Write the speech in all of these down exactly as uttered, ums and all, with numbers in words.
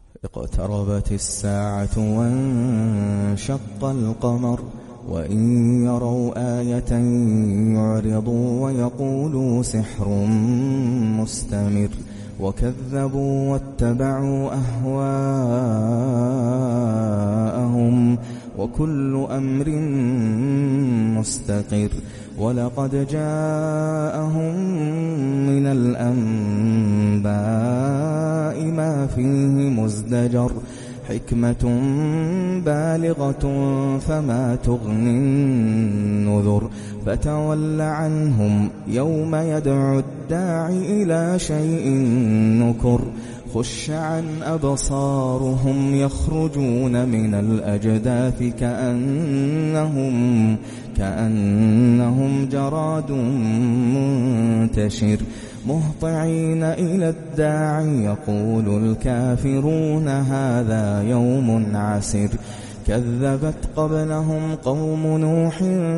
اقتربت الساعة وانشق القمر وإن يروا آية يعرضوا ويقولوا سحر مستمر وكذبوا واتبعوا أهواءهم وكل أمر مستقر ولقد جاءهم من الأنباء ما فيه مزدجر حكمة بالغة فما تغني النذر فتول عنهم يوم يدعو الداعي إلى شيء نكر خش عن أبصارهم يخرجون من الأجداث كأنهم كأنهم جراد منتشر مهطعين إلى الداعي يقول الكافرون هذا يوم عسر كذبت قبلهم قوم نوح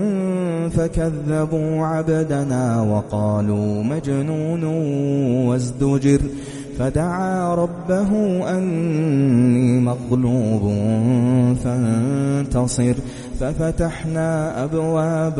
فكذبوا عبدنا وقالوا مجنون وازدجر فدعا ربه أني مغلوب فانتصر ففتحنا أبواب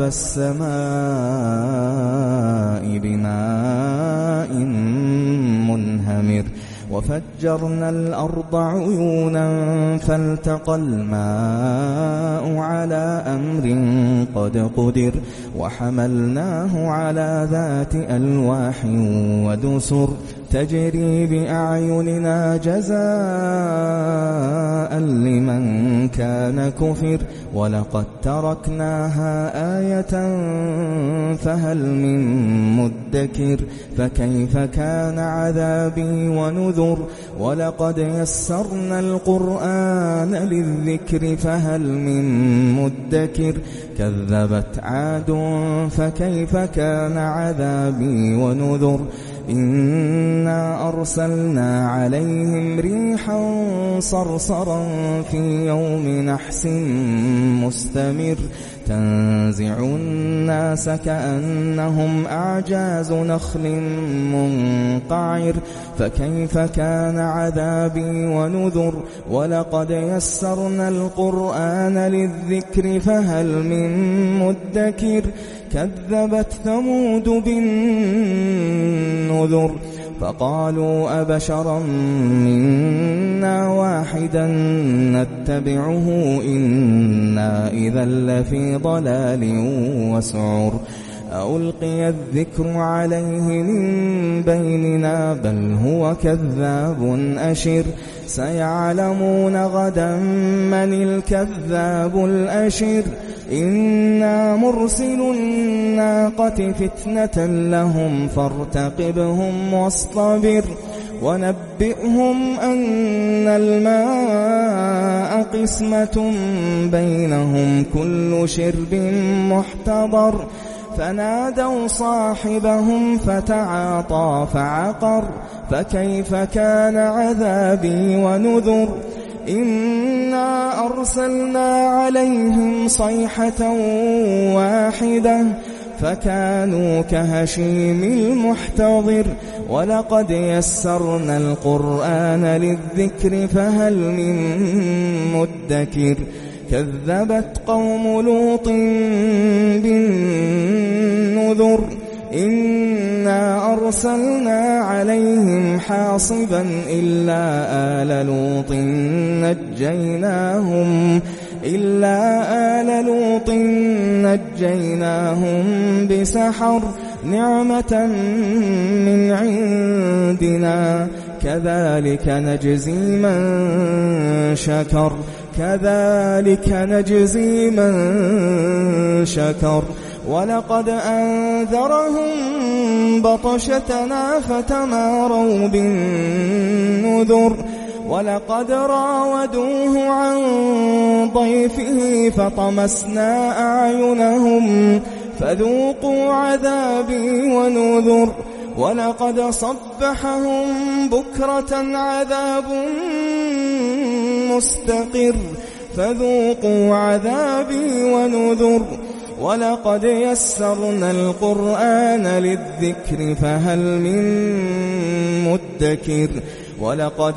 السماء بماء منهمر وفجرنا الأرض عيونا فالتقى الماء على أمر قد قدر وحملناه على ذات ألواح ودسر تجري بأعيننا جزاء لمن كان كفر ولقد تركناها آية فهل من مدكر فكيف كان عذابي ونذر ولقد يسرنا القرآن للذكر فهل من مدكر كذبت عاد فكيف كان عذابي ونذر إنا أرسلنا عليهم ريحا صرصرا في يوم نحس مستمر تنزع الناس كأنهم أعجاز نخل منقعر فكيف كان عذابي ونذر ولقد يسرنا القرآن للذكر فهل من مدكر كذبت ثمود بالنذر فقالوا أبشرا منا واحدا نتبعه إنا إذا لفي ضلال وسعر ألقي الذكر عليه من بيننا بل هو كذاب أشر سيعلمون غدا من الكذاب الأشر إنا مرسل الناقة فتنة لهم فارتقبهم واصطبر ونبئهم أن الماء قسمة بينهم كل شرب محتضر فنادوا صاحبهم فتعاطى فعقر فكيف كان عذابي ونذر إنا أرسلنا عليهم صيحة واحدة فكانوا كهشيم المحتضر ولقد يسرنا القرآن للذكر فهل من مدكر كذبت قوم لوط بالنذر إنا أرسلنا عليهم حاصبا إلا آل لوط نجيناهم إلا آل لوط نجيناهم بسحر نعمة من عندنا كذلك نجزي من شكر كذلك نجزي من شكر ولقد أنذرهم بطشتنا فتماروا بالنذر ولقد راودوه عن ضيفه فطمسنا أعينهم فذوقوا عذابي ونذر ولقد صبحهم بكرة عذاب مستقر فذوقوا عذابي ونذر ولقد يسرنا القرآن للذكر فهل من مدكر ولقد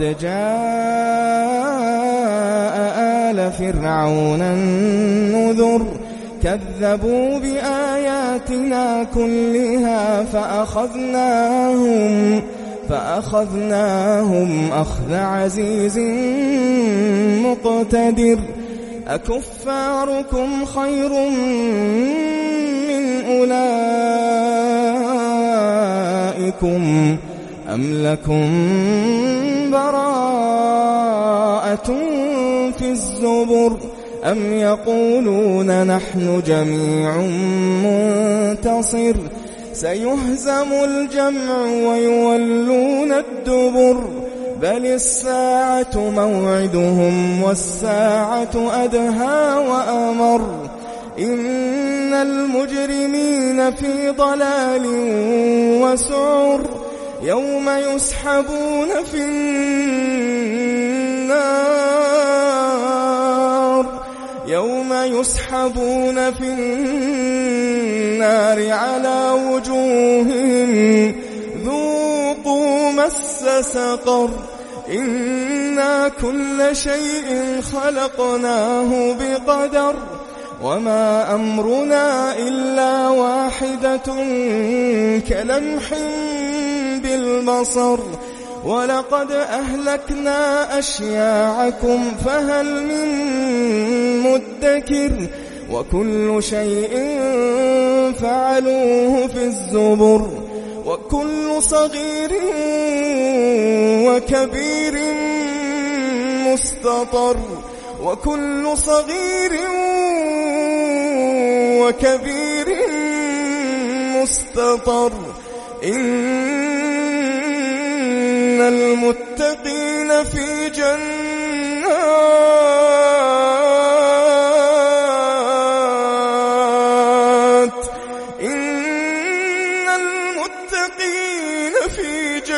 جاء آل فرعون النذر كذبوا بآياتنا كلها فأخذناهم فأخذناهم أخذ عزيز مقتدر أكفاركم خير من أولئكم أم لكم براءة في الزبر أم يقولون نحن جميع منتصر سيهزم الجمع ويولون الدبر بل الساعة موعدهم والساعة أدهى وأمر إن المجرمين في ضلال وسعر يوم يسحبون في النار يوم يسحبون في النار على وجوههم ذوقوا مس سقر إنا كل شيء خلقناه بقدر وما أمرنا إلا واحدة كلمح بالبصر ولقد أهلكنا أشياعكم فهل من مدكر وكل شيء فعلوه في الزبر وكل صغير وكبير مستطر وكل صغير وكبير مستطر إن المتقين في جنات إن المتقين في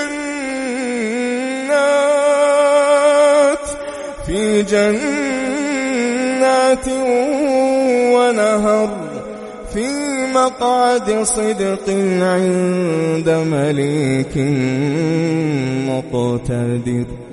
جنات في جنات ونهر في مقعد صدق عند مليك مقتدر.